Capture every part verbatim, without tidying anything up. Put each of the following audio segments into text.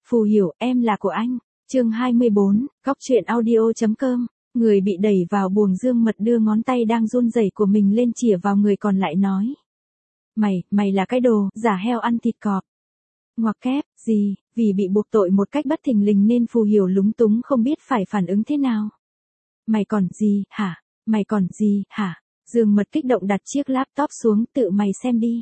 Phù Hiểu, em là của anh. Chương hai mươi bốn, Góc truyện audio.com. Người bị đẩy vào buồng Dương Mật đưa ngón tay đang run rẩy của mình lên chĩa vào người còn lại nói. Mày, mày là cái đồ, giả heo ăn thịt cọp. Ngoặc kép, gì, vì bị buộc tội một cách bất thình lình nên Phù Hiểu lúng túng không biết phải phản ứng thế nào. Mày còn gì, hả? Mày còn gì, hả? Dương Mật kích động đặt chiếc laptop xuống, tự mày xem đi.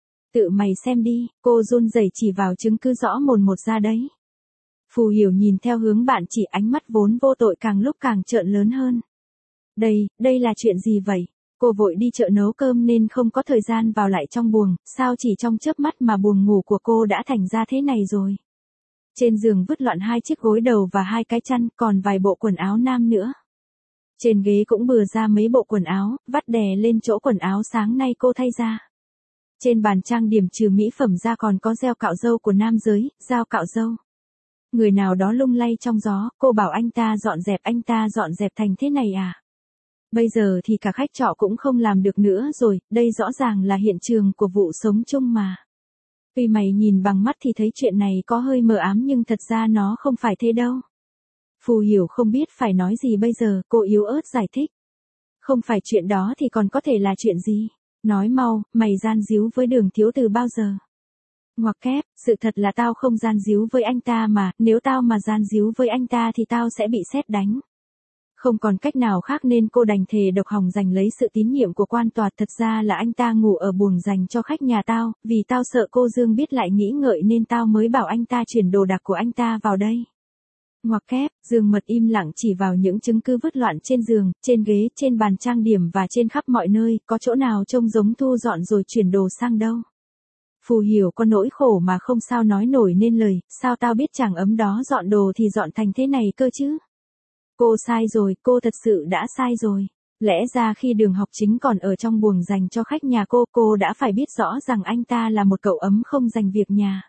Tự mày xem đi, cô run rẩy chỉ vào chứng cứ rõ mồn một ra đấy. Phù Hiểu nhìn theo hướng bạn chỉ, ánh mắt vốn vô tội càng lúc càng trợn lớn hơn. Đây, đây là chuyện gì vậy? Cô vội đi chợ nấu cơm nên không có thời gian vào lại trong buồng, sao chỉ trong chớp mắt mà buồng ngủ của cô đã thành ra thế này rồi. Trên giường vứt loạn hai chiếc gối đầu và hai cái chăn, còn vài bộ quần áo nam nữa. Trên ghế cũng bừa ra mấy bộ quần áo, vắt đè lên chỗ quần áo sáng nay cô thay ra. Trên bàn trang điểm trừ mỹ phẩm ra còn có gel cạo râu của nam giới, dao cạo râu. Người nào đó lung lay trong gió, cô bảo anh ta dọn dẹp, anh ta dọn dẹp thành thế này à? Bây giờ thì cả khách trọ cũng không làm được nữa rồi, đây rõ ràng là hiện trường của vụ sống chung mà. Tuy mày nhìn bằng mắt thì thấy chuyện này có hơi mờ ám nhưng thật ra nó không phải thế đâu. Phù Hiểu không biết phải nói gì bây giờ, cô yếu ớt giải thích. Không phải chuyện đó thì còn có thể là chuyện gì? Nói mau, mày gian díu với Đường Thiếu từ bao giờ? Ngoặc kép, sự thật là tao không gian díu với anh ta mà, nếu tao mà gian díu với anh ta thì tao sẽ bị sét đánh. Không còn cách nào khác nên cô đành thề độc hòng giành lấy sự tín nhiệm của quan tòa. Thật ra là anh ta ngủ ở buồng dành cho khách nhà tao, vì tao sợ cô Dương biết lại nghĩ ngợi nên tao mới bảo anh ta chuyển đồ đạc của anh ta vào đây. Ngoặc kép, Dương Mật im lặng chỉ vào những chứng cứ vứt loạn trên giường, trên ghế, trên bàn trang điểm và trên khắp mọi nơi, có chỗ nào trông giống thu dọn rồi chuyển đồ sang đâu. Phù Hiểu có nỗi khổ mà không sao nói nổi nên lời, sao tao biết chàng ấm đó dọn đồ thì dọn thành thế này cơ chứ? Cô sai rồi, cô thật sự đã sai rồi. Lẽ ra khi Đường Học Chính còn ở trong buồng dành cho khách nhà cô, cô đã phải biết rõ rằng anh ta là một cậu ấm không dành việc nhà.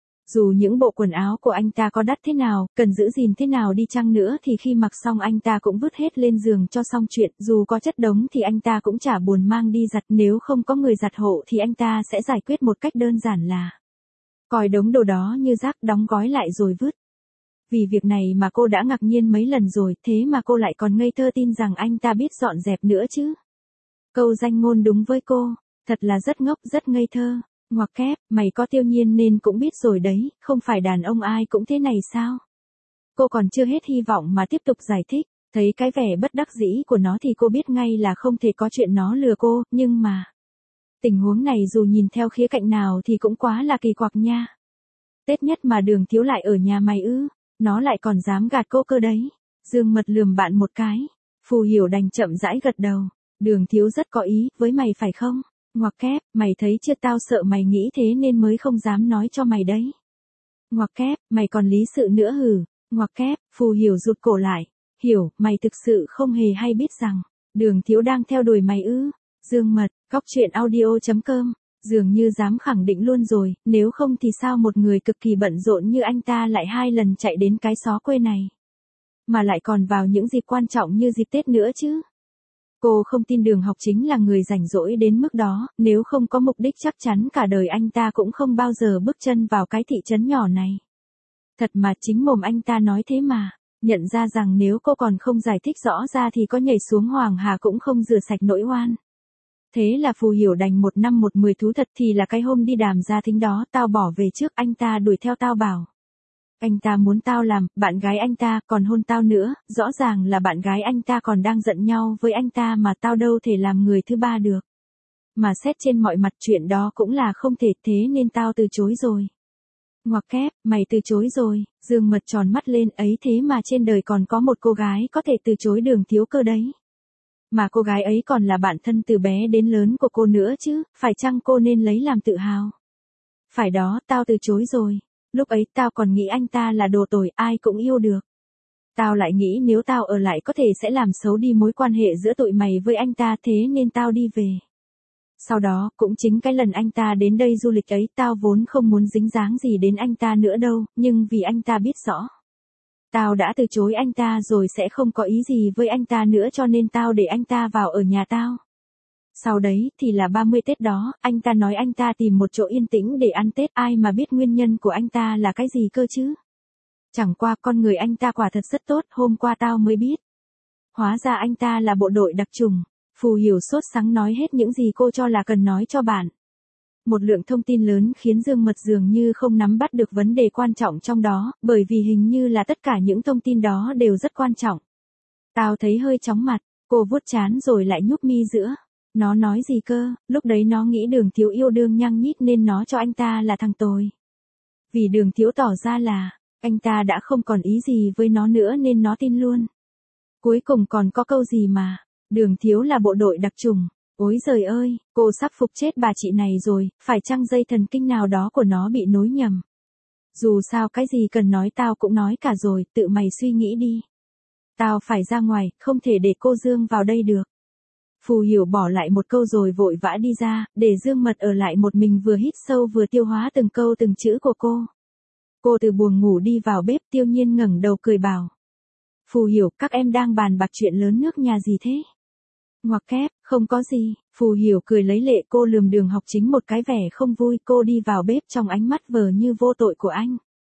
Dù những bộ quần áo của anh ta có đắt thế nào, cần giữ gìn thế nào đi chăng nữa thì khi mặc xong anh ta cũng vứt hết lên giường cho xong chuyện, dù có chất đống thì anh ta cũng chả buồn mang đi giặt, nếu không có người giặt hộ thì anh ta sẽ giải quyết một cách đơn giản là coi đống đồ đó như rác, đóng gói lại rồi vứt. Vì việc này mà cô đã ngạc nhiên mấy lần rồi, thế mà cô lại còn ngây thơ tin rằng anh ta biết dọn dẹp nữa chứ. Câu danh ngôn đúng với cô, thật là rất ngốc, rất ngây thơ. Ngoặc kép, mày có Tiêu Nhiên nên cũng biết rồi đấy, không phải đàn ông ai cũng thế này sao? Cô còn chưa hết hy vọng mà tiếp tục giải thích, thấy cái vẻ bất đắc dĩ của nó thì cô biết ngay là không thể có chuyện nó lừa cô, nhưng mà tình huống này dù nhìn theo khía cạnh nào thì cũng quá là kỳ quặc nha. Tết nhất mà Đường Thiếu lại ở nhà mày ư, nó lại còn dám gạt cô cơ đấy. Dương Mật lườm bạn một cái, Phù Hiểu đành chậm rãi gật đầu, Đường Thiếu rất có ý với mày phải không? Ngoặc kép, mày thấy chưa, tao sợ mày nghĩ thế nên mới không dám nói cho mày đấy. Ngoặc kép, mày còn lý sự nữa hử? Ngoặc kép, Phù Hiểu rụt cổ lại. Hiểu, mày thực sự không hề hay biết rằng Đường Thiếu đang theo đuổi mày ư? Dương Mật, Góc truyện audio.com. Dường như dám khẳng định luôn rồi, nếu không thì sao một người cực kỳ bận rộn như anh ta lại hai lần chạy đến cái xó quê này. Mà lại còn vào những dịp quan trọng như dịp Tết nữa chứ. Cô không tin Đường Học Chính là người rảnh rỗi đến mức đó, nếu không có mục đích chắc chắn cả đời anh ta cũng không bao giờ bước chân vào cái thị trấn nhỏ này. Thật mà, chính mồm anh ta nói thế mà, nhận ra rằng nếu cô còn không giải thích rõ ra thì có nhảy xuống Hoàng Hà cũng không rửa sạch nỗi oan. Thế là Phù Hiểu đành một năm một mười thú thật thì là cái hôm đi đàm gia thính đó tao bỏ về trước, anh ta đuổi theo tao bảo. Anh ta muốn tao làm bạn gái anh ta, còn hôn tao nữa, rõ ràng là bạn gái anh ta còn đang giận nhau với anh ta mà tao đâu thể làm người thứ ba được. Mà xét trên mọi mặt chuyện đó cũng là không thể, thế nên tao từ chối rồi. Ngoặc kép, mày từ chối rồi? Dương Mật tròn mắt lên, ấy thế mà trên đời còn có một cô gái có thể từ chối Đường Thiếu cơ đấy. Mà cô gái ấy còn là bạn thân từ bé đến lớn của cô nữa chứ, phải chăng cô nên lấy làm tự hào? Phải đó, tao từ chối rồi. Lúc ấy tao còn nghĩ anh ta là đồ tồi, ai cũng yêu được. Tao lại nghĩ nếu tao ở lại có thể sẽ làm xấu đi mối quan hệ giữa tụi mày với anh ta, thế nên tao đi về. Sau đó, cũng chính cái lần anh ta đến đây du lịch ấy, tao vốn không muốn dính dáng gì đến anh ta nữa đâu, nhưng vì anh ta biết rõ tao đã từ chối anh ta rồi sẽ không có ý gì với anh ta nữa cho nên tao để anh ta vào ở nhà tao. Sau đấy, thì là ba mươi Tết đó, anh ta nói anh ta tìm một chỗ yên tĩnh để ăn Tết, ai mà biết nguyên nhân của anh ta là cái gì cơ chứ. Chẳng qua con người anh ta quả thật rất tốt, hôm qua tao mới biết. Hóa ra anh ta là bộ đội đặc chủng. Phù Hiểu sốt sắng nói hết những gì cô cho là cần nói cho bạn. Một lượng thông tin lớn khiến Dương Mật dường như không nắm bắt được vấn đề quan trọng trong đó, bởi vì hình như là tất cả những thông tin đó đều rất quan trọng. Tao thấy hơi chóng mặt, cô vuốt trán rồi lại nhúc mi giữa. Nó nói gì cơ, lúc đấy nó nghĩ Đường Thiếu yêu đương nhăng nhít nên nó cho anh ta là thằng tồi. Vì Đường Thiếu tỏ ra là, anh ta đã không còn ý gì với nó nữa nên nó tin luôn. Cuối cùng còn có câu gì mà, Đường Thiếu là bộ đội đặc chủng. Ôi giời ơi, cô sắp phục chết bà chị này rồi, phải chăng dây thần kinh nào đó của nó bị nối nhầm. Dù sao cái gì cần nói tao cũng nói cả rồi, tự mày suy nghĩ đi. Tao phải ra ngoài, không thể để cô Dương vào đây được. Phù Hiểu bỏ lại một câu rồi vội vã đi ra, để Dương Mật ở lại một mình vừa hít sâu vừa tiêu hóa từng câu từng chữ của cô. Cô từ buồng ngủ đi vào bếp, Tiêu Nhiên ngẩng đầu cười bảo. Phù Hiểu, các em đang bàn bạc chuyện lớn nước nhà gì thế? Ngoặc kép, không có gì, Phù Hiểu cười lấy lệ, cô lườm Đường Học Chính một cái vẻ không vui, cô đi vào bếp trong ánh mắt vờ như vô tội của anh.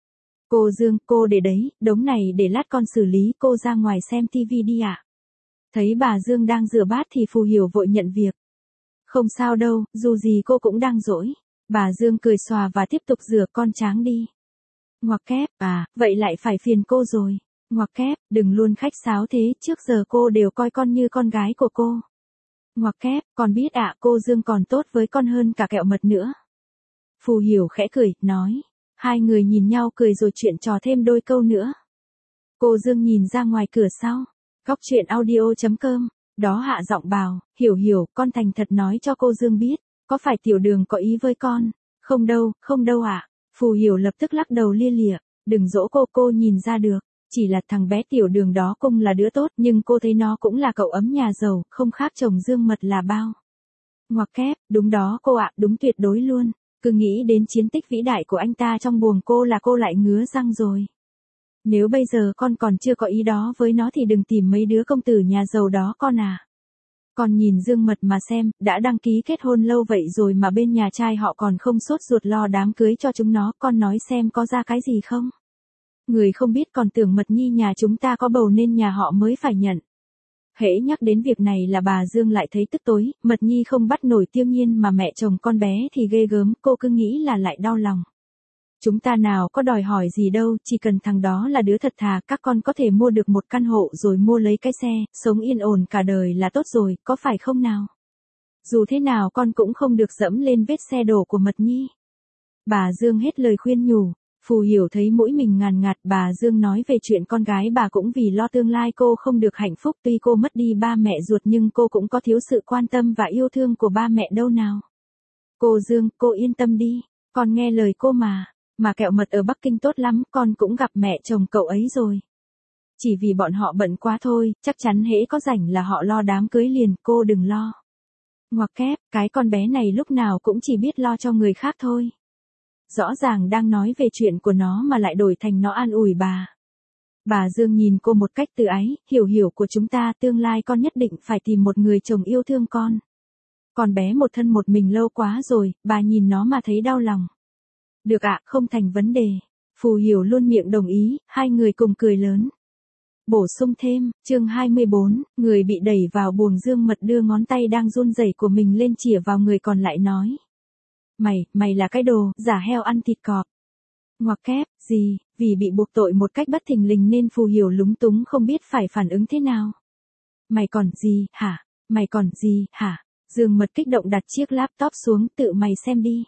Cô Dương, cô để đấy, đống này để lát con xử lý, cô ra ngoài xem tivi đi ạ. Thấy bà Dương đang rửa bát thì Phù Hiểu vội nhận việc. Không sao đâu, dù gì cô cũng đang rỗi. Bà Dương cười xòa và tiếp tục rửa, con tráng đi. Ngoặc kép, à, vậy lại phải phiền cô rồi. Ngoặc kép, đừng luôn khách sáo thế, trước giờ cô đều coi con như con gái của cô. Ngoặc kép, con biết ạ, cô Dương còn tốt với con hơn cả kẹo mật nữa. Phù Hiểu khẽ cười, nói. Hai người nhìn nhau cười rồi chuyện trò thêm đôi câu nữa. Cô Dương nhìn ra ngoài cửa sau. Góc chuyện audio chấm com, đó hạ giọng bảo, Hiểu Hiểu, con thành thật nói cho cô Dương biết, có phải Tiểu Đường có ý với con? Không đâu, không đâu ạ. Phù Hiểu lập tức lắc đầu lia lịa, đừng dỗ cô, cô nhìn ra được. Chỉ là thằng bé Tiểu Đường đó cũng là đứa tốt, nhưng cô thấy nó cũng là cậu ấm nhà giàu, không khác chồng Dương Mật là bao. Ngoặc kép, đúng đó cô ạ, đúng tuyệt đối luôn. Cứ nghĩ đến chiến tích vĩ đại của anh ta trong buồng cô là cô lại ngứa răng rồi. Nếu bây giờ con còn chưa có ý đó với nó thì đừng tìm mấy đứa công tử nhà giàu đó con à. Con nhìn Dương Mật mà xem, đã đăng ký kết hôn lâu vậy rồi mà bên nhà trai họ còn không sốt ruột lo đám cưới cho chúng nó, con nói xem có ra cái gì không? Người không biết còn tưởng Mật Nhi nhà chúng ta có bầu nên nhà họ mới phải nhận. Hễ nhắc đến việc này là bà Dương lại thấy tức tối, Mật Nhi không bắt nổi Tiêu Nhiên mà mẹ chồng con bé thì ghê gớm, cô cứ nghĩ là lại đau lòng. Chúng ta nào có đòi hỏi gì đâu, chỉ cần thằng đó là đứa thật thà, các con có thể mua được một căn hộ rồi mua lấy cái xe, sống yên ổn cả đời là tốt rồi, có phải không nào? Dù thế nào con cũng không được dẫm lên vết xe đổ của Mật Nhi. Bà Dương hết lời khuyên nhủ. Phù Hiểu thấy mũi mình ngàn ngạt, bà Dương nói về chuyện con gái bà cũng vì lo tương lai cô không được hạnh phúc, tuy cô mất đi ba mẹ ruột nhưng cô cũng có thiếu sự quan tâm và yêu thương của ba mẹ đâu nào. Cô Dương, cô yên tâm đi, con nghe lời cô mà, mà kẹo mật ở Bắc Kinh tốt lắm, con cũng gặp mẹ chồng cậu ấy rồi. Chỉ vì bọn họ bận quá thôi, chắc chắn hễ có rảnh là họ lo đám cưới liền, cô đừng lo. Ngoặc kép, cái con bé này lúc nào cũng chỉ biết lo cho người khác thôi. Rõ ràng đang nói về chuyện của nó mà lại đổi thành nó an ủi bà. Bà Dương nhìn cô một cách tự ái, Hiểu Hiểu của chúng ta, tương lai con nhất định phải tìm một người chồng yêu thương con. Con bé một thân một mình lâu quá rồi, bà nhìn nó mà thấy đau lòng. Được ạ, không thành vấn đề. Phù Hiểu luôn miệng đồng ý, hai người cùng cười lớn. Bổ sung thêm, chương hai mươi bốn, người bị đẩy vào buồng Dương Mật đưa ngón tay đang run rẩy của mình lên chĩa vào người còn lại nói. Mày, mày là cái đồ, giả heo ăn thịt cọp. Ngoặc kép, gì, vì bị buộc tội một cách bất thình lình nên Phù Hiểu lúng túng không biết phải phản ứng thế nào. Mày còn gì, hả? Mày còn gì, hả? Dương Mật kích động đặt chiếc laptop xuống, tự mày xem đi.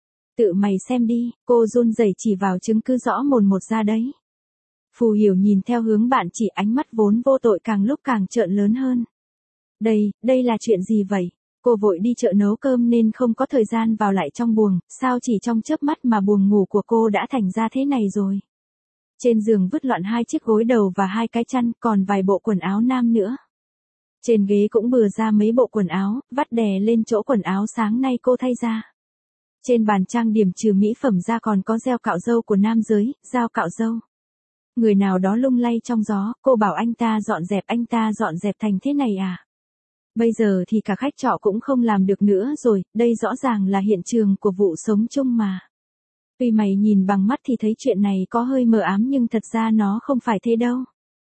Tự mày xem đi, cô run rẩy chỉ vào chứng cứ rõ mồn một ra đấy. Phù Hiểu nhìn theo hướng bạn chỉ, ánh mắt vốn vô tội càng lúc càng trợn lớn hơn. Đây, đây là chuyện gì vậy? Cô vội đi chợ nấu cơm nên không có thời gian vào lại trong buồng, sao chỉ trong chớp mắt mà buồng ngủ của cô đã thành ra thế này rồi. Trên giường vứt loạn hai chiếc gối đầu và hai cái chăn, còn vài bộ quần áo nam nữa. Trên ghế cũng bừa ra mấy bộ quần áo, vắt đè lên chỗ quần áo sáng nay cô thay ra. Trên bàn trang điểm trừ mỹ phẩm ra còn có gel cạo râu của nam giới, dao cạo râu. Người nào đó lung lay trong gió, cô bảo anh ta dọn dẹp, anh ta dọn dẹp thành thế này à? Bây giờ thì cả khách trọ cũng không làm được nữa rồi, đây rõ ràng là hiện trường của vụ sống chung mà. Tuy mày nhìn bằng mắt thì thấy chuyện này có hơi mờ ám nhưng thật ra nó không phải thế đâu.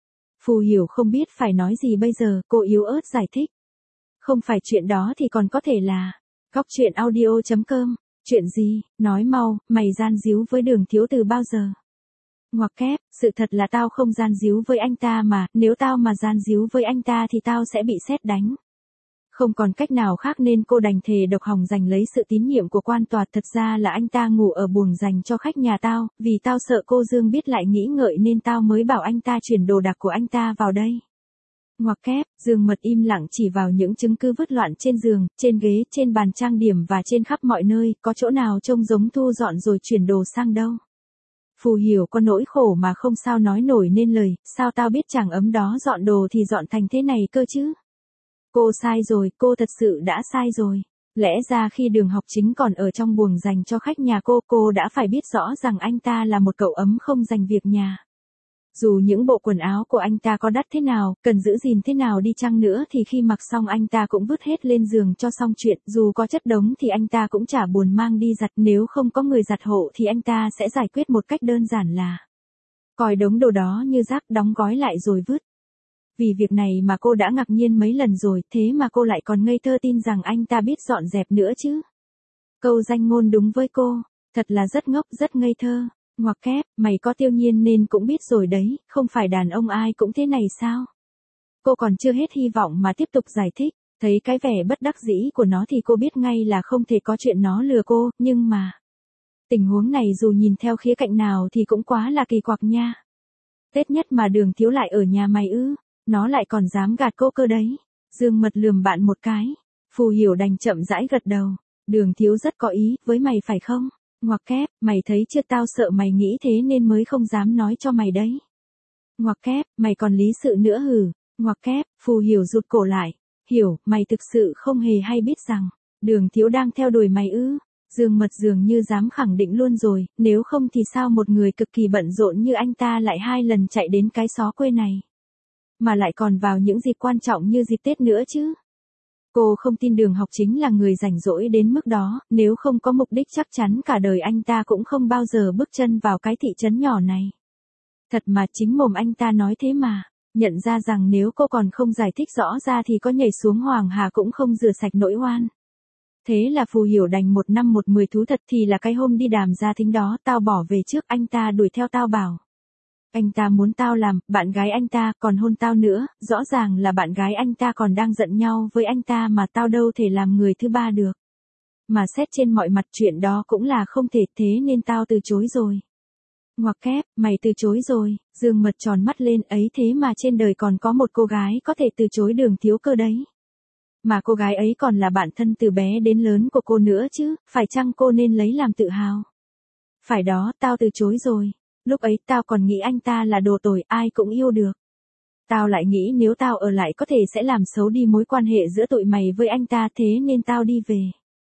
Phù Hiểu không biết phải nói gì bây giờ, cô yếu ớt giải thích. Không phải chuyện đó thì còn có thể là... Góc truyện audio chấm com. Chuyện gì, nói mau, mày gian díu với Đường Thiếu từ bao giờ? Ngoặc kép, sự thật là tao không gian díu với anh ta mà, nếu tao mà gian díu với anh ta thì tao sẽ bị sét đánh. Không còn cách nào khác nên cô đành thề độc hòng giành lấy sự tín nhiệm của quan tòa. Thật ra là anh ta ngủ ở buồng dành cho khách nhà tao, vì tao sợ cô Dương biết lại nghĩ ngợi nên tao mới bảo anh ta chuyển đồ đạc của anh ta vào đây. Ngoặc kép, Dương Mật im lặng chỉ vào những chứng cứ vứt loạn trên giường, trên ghế, trên bàn trang điểm và trên khắp mọi nơi, có chỗ nào trông giống thu dọn rồi chuyển đồ sang đâu. Phù Hiểu có nỗi khổ mà không sao nói nổi nên lời, sao tao biết chàng ấm đó dọn đồ thì dọn thành thế này cơ chứ? Cô sai rồi, cô thật sự đã sai rồi. Lẽ ra khi Đường Học Chính còn ở trong buồng dành cho khách nhà cô, cô đã phải biết rõ rằng anh ta là một cậu ấm không dành việc nhà. Dù những bộ quần áo của anh ta có đắt thế nào, cần giữ gìn thế nào đi chăng nữa thì khi mặc xong anh ta cũng vứt hết lên giường cho xong chuyện, dù có chất đống thì anh ta cũng chả buồn mang đi giặt, nếu không có người giặt hộ thì anh ta sẽ giải quyết một cách đơn giản là coi đống đồ đó như rác, đóng gói lại rồi vứt. Vì việc này mà cô đã ngạc nhiên mấy lần rồi, thế mà cô lại còn ngây thơ tin rằng anh ta biết dọn dẹp nữa chứ. Câu danh ngôn đúng với cô, thật là rất ngốc, rất ngây thơ. Ngoặc kép, mày có Tiêu Nhiên nên cũng biết rồi đấy, không phải đàn ông ai cũng thế này sao? Cô còn chưa hết hy vọng mà tiếp tục giải thích, thấy cái vẻ bất đắc dĩ của nó thì cô biết ngay là không thể có chuyện nó lừa cô, nhưng mà... Tình huống này dù nhìn theo khía cạnh nào thì cũng quá là kỳ quặc nha. Tết nhất mà Đường Thiếu lại ở nhà mày ư, nó lại còn dám gạt cô cơ đấy. Dương Mật lườm bạn một cái, Phù Hiểu đành chậm rãi gật đầu, Đường Thiếu rất có ý với mày phải không? Ngoặc kép, mày thấy chưa, tao sợ mày nghĩ thế nên mới không dám nói cho mày đấy. Ngoặc kép, mày còn lý sự nữa hử? Ngoặc kép, Phù Hiểu rụt cổ lại. Hiểu, mày thực sự không hề hay biết rằng, Đường Thiếu đang theo đuổi mày ư? Dương Mật dường như dám khẳng định luôn rồi, nếu không thì sao một người cực kỳ bận rộn như anh ta lại hai lần chạy đến cái xó quê này. Mà lại còn vào những dịp quan trọng như dịp Tết nữa chứ. Cô không tin Đường Học Chính là người rảnh rỗi đến mức đó, nếu không có mục đích chắc chắn cả đời anh ta cũng không bao giờ bước chân vào cái thị trấn nhỏ này. Thật mà, chính mồm anh ta nói thế mà, nhận ra rằng nếu cô còn không giải thích rõ ra thì có nhảy xuống Hoàng Hà cũng không rửa sạch nỗi oan. Thế là Phù Hiểu đành một năm một mười thú thật thì là cái hôm đi đàm gia thính đó tao bỏ về trước, anh ta đuổi theo tao bảo. Anh ta muốn tao làm bạn gái anh ta, còn hôn tao nữa, rõ ràng là bạn gái anh ta còn đang giận nhau với anh ta mà tao đâu thể làm người thứ ba được. Mà xét trên mọi mặt chuyện đó cũng là không thể, thế nên tao từ chối rồi. Ngoặc kép, mày từ chối rồi? Dương Mật tròn mắt lên, ấy thế mà trên đời còn có một cô gái có thể từ chối Đường Thiếu cơ đấy. Mà cô gái ấy còn là bạn thân từ bé đến lớn của cô nữa chứ, phải chăng cô nên lấy làm tự hào? Phải đó, tao từ chối rồi. Lúc ấy tao còn nghĩ anh ta là đồ tồi, ai cũng yêu được. Tao lại nghĩ nếu tao ở lại có thể sẽ làm xấu đi mối quan hệ giữa tụi mày với anh ta, thế nên tao đi về.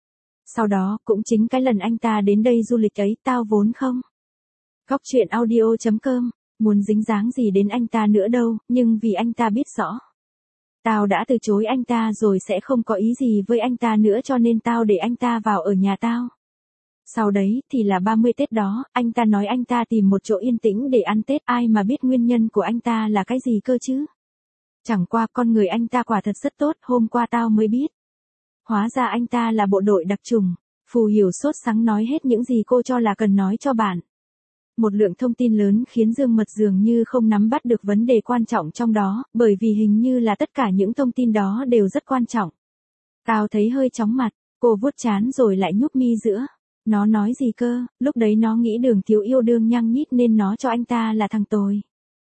Sau đó, cũng chính cái lần anh ta đến đây du lịch ấy, tao vốn không. Góc truyện audio chấm com, muốn dính dáng gì đến anh ta nữa đâu, nhưng vì anh ta biết rõ. Tao đã từ chối anh ta rồi sẽ không có ý gì với anh ta nữa cho nên tao để anh ta vào ở nhà tao. Sau đấy thì là ba mươi Tết đó, anh ta nói anh ta tìm một chỗ yên tĩnh để ăn Tết, ai mà biết nguyên nhân của anh ta là cái gì cơ chứ. Chẳng qua con người anh ta quả thật rất tốt, hôm qua tao mới biết. Hóa ra anh ta là bộ đội đặc chủng. Phù Hiểu sốt sắng nói hết những gì cô cho là cần nói cho bạn. Một lượng thông tin lớn khiến Dương Mật dường như không nắm bắt được vấn đề quan trọng trong đó, bởi vì hình như là tất cả những thông tin đó đều rất quan trọng. Tao thấy hơi chóng mặt, cô vuốt trán rồi lại nhúc mi giữa. Nó nói gì cơ, lúc đấy nó nghĩ Đường Thiếu yêu đương nhăng nhít nên nó cho anh ta là thằng tồi.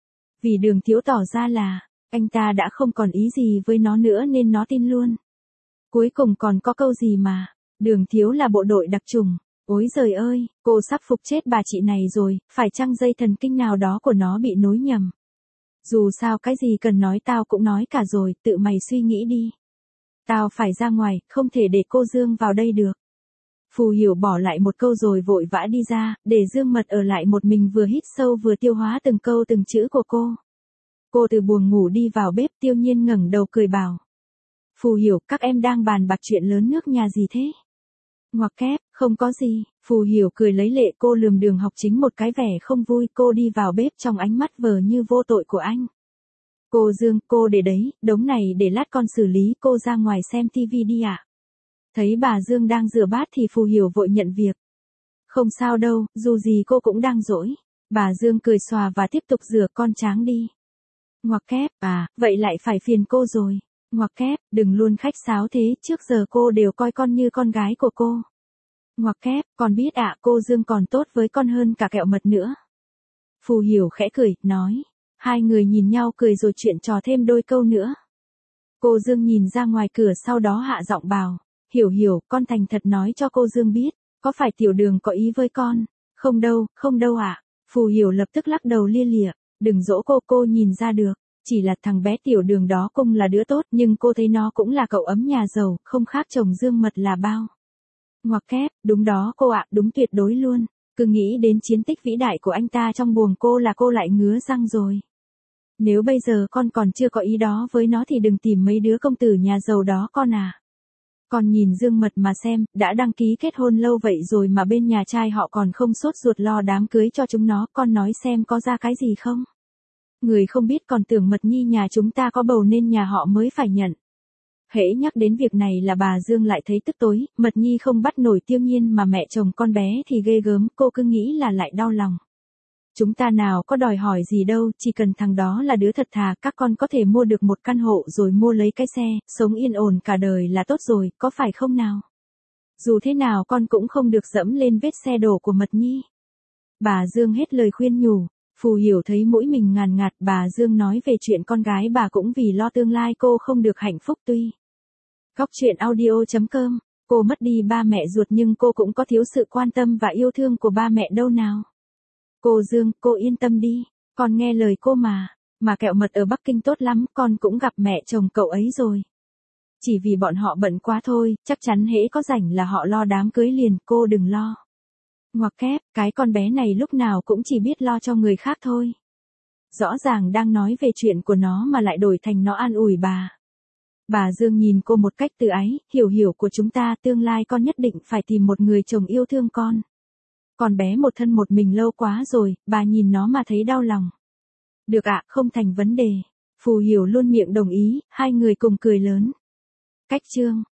Vì Đường Thiếu tỏ ra là, anh ta đã không còn ý gì với nó nữa nên nó tin luôn. Cuối cùng còn có câu gì mà, Đường Thiếu là bộ đội đặc chủng. Ôi giời ơi, cô sắp phục chết bà chị này rồi, phải chăng dây thần kinh nào đó của nó bị nối nhầm. Dù sao cái gì cần nói tao cũng nói cả rồi, tự mày suy nghĩ đi. Tao phải ra ngoài, không thể để cô Dương vào đây được. Phù Hiểu bỏ lại một câu rồi vội vã đi ra, để Dương Mật ở lại một mình vừa hít sâu vừa tiêu hóa từng câu từng chữ của cô. Cô từ buồng ngủ đi vào bếp, Tiêu Nhiên ngẩng đầu cười bảo. Phù Hiểu, các em đang bàn bạc chuyện lớn nước nhà gì thế? Ngoặc kép, Không có gì, Phù Hiểu cười lấy lệ cô lườm Đường Học Chính một cái vẻ không vui, cô đi vào bếp trong ánh mắt vờ như vô tội của anh. Cô Dương, cô để đấy, đống này để lát con xử lý, cô ra ngoài xem tivi đi ạ. À? Thấy bà Dương đang rửa bát thì Phù Hiểu vội nhận việc. Không sao đâu, dù gì cô cũng đang rỗi. Bà Dương cười xòa và tiếp tục rửa, con tráng đi. Ngoặc kép, à, vậy lại phải phiền cô rồi. Ngoặc kép, đừng luôn khách sáo thế, trước giờ cô đều coi con như con gái của cô. Ngoặc kép, con biết ạ, cô Dương còn tốt với con hơn cả kẹo mật nữa. Phù Hiểu khẽ cười, nói. Hai người nhìn nhau cười rồi chuyện trò thêm đôi câu nữa. Cô Dương nhìn ra ngoài cửa sau đó hạ giọng bảo. Hiểu Hiểu, con thành thật nói cho cô Dương biết, có phải Tiểu Đường có ý với con? Không đâu, không đâu ạ. À? Phù Hiểu lập tức lắc đầu lia lịa. Đừng dỗ cô, cô nhìn ra được. Chỉ là thằng bé Tiểu Đường đó cũng là đứa tốt, nhưng cô thấy nó cũng là cậu ấm nhà giàu, không khác chồng Dương Mật là bao. Ngoặc kép, đúng đó cô ạ, đúng tuyệt đối luôn. Cứ nghĩ đến chiến tích vĩ đại của anh ta trong buồng cô là cô lại ngứa răng rồi. Nếu bây giờ con còn chưa có ý đó với nó thì đừng tìm mấy đứa công tử nhà giàu đó con à. Con nhìn Dương Mật mà xem, đã đăng ký kết hôn lâu vậy rồi mà bên nhà trai họ còn không sốt ruột lo đám cưới cho chúng nó, con nói xem có ra cái gì không? Người không biết còn tưởng Mật Nhi nhà chúng ta có bầu nên nhà họ mới phải nhận. Hễ nhắc đến việc này là bà Dương lại thấy tức tối, Mật Nhi không bắt nổi Tiêu Nhiên mà mẹ chồng con bé thì ghê gớm, cô cứ nghĩ là lại đau lòng. Chúng ta nào có đòi hỏi gì đâu, chỉ cần thằng đó là đứa thật thà, các con có thể mua được một căn hộ rồi mua lấy cái xe, sống yên ổn cả đời là tốt rồi, có phải không nào? Dù thế nào con cũng không được dẫm lên vết xe đổ của Mật Nhi. Bà Dương hết lời khuyên nhủ, Phù Hiểu thấy mũi mình ngàn ngạt, bà Dương nói về chuyện con gái bà cũng vì lo tương lai cô không được hạnh phúc tuy. Góc truyện audio chấm com, cô mất đi ba mẹ ruột nhưng cô cũng có thiếu sự quan tâm và yêu thương của ba mẹ đâu nào. Cô Dương, cô yên tâm đi, con nghe lời cô mà, mà kẹo mật ở Bắc Kinh tốt lắm, con cũng gặp mẹ chồng cậu ấy rồi. Chỉ vì bọn họ bận quá thôi, chắc chắn hễ có rảnh là họ lo đám cưới liền, cô đừng lo. Ngoặc kép, cái con bé này lúc nào cũng chỉ biết lo cho người khác thôi. Rõ ràng đang nói về chuyện của nó mà lại đổi thành nó an ủi bà. Bà Dương nhìn cô một cách từ ái, Hiểu Hiểu của chúng ta tương lai con nhất định phải tìm một người chồng yêu thương con. Con bé một thân một mình lâu quá rồi, bà nhìn nó mà thấy đau lòng. Được ạ, không thành vấn đề. Phù Hiểu luôn miệng đồng ý, hai người cùng cười lớn. Cách chương